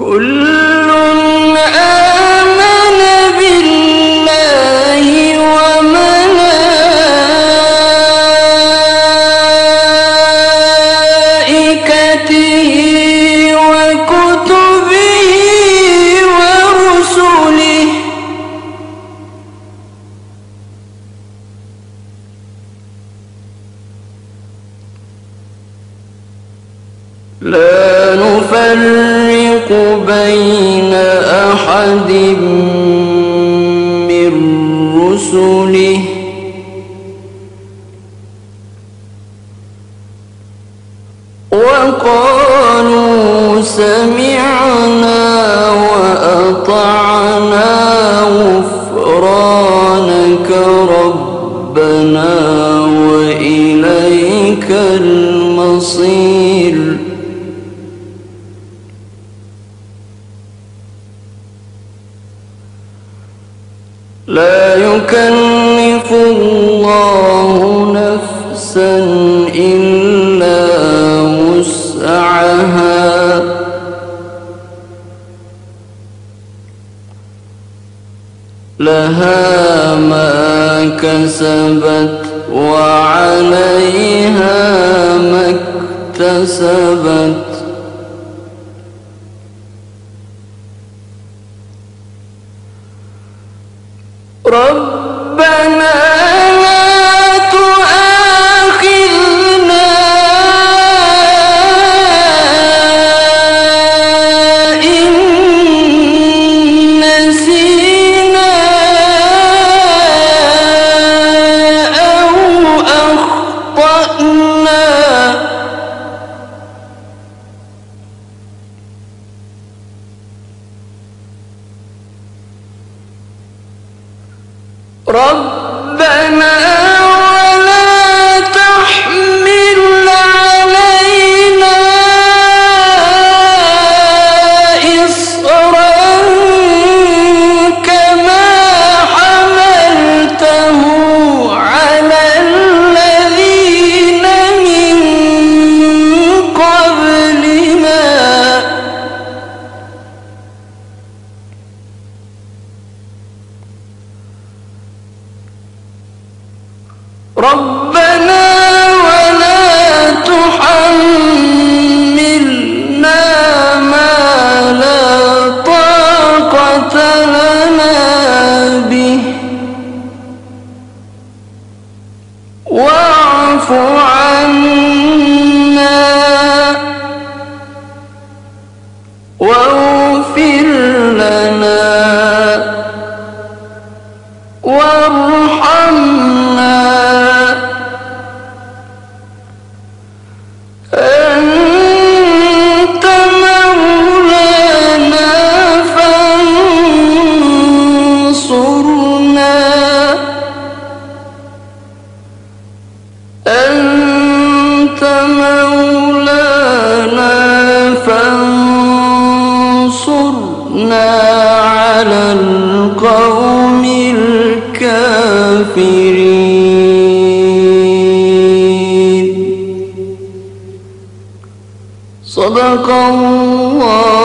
كل آمن بالله وملائكته وكتبه ورسله لا نفرق بين أحد من رسله وقالوا سمعنا وأطعنا غفرانك ربنا وإليك المصير لا يكلف الله نفسا إلا وسعها لها ما كسبت وعليها ما اكتسبت ربنا لا تؤاخذنا إن نسينا أو أخطأنا ربنا ولا تحمل علينا إصرا كما حملته على الذين من قبلنا ربنا ولا تحملنا ما لا طاقة لنا به واعف عنا واغفر لنا وارحمنا أنت مولانا فانصرنا أنت مولانا فانصرنا على القوم الكافرين صدق الله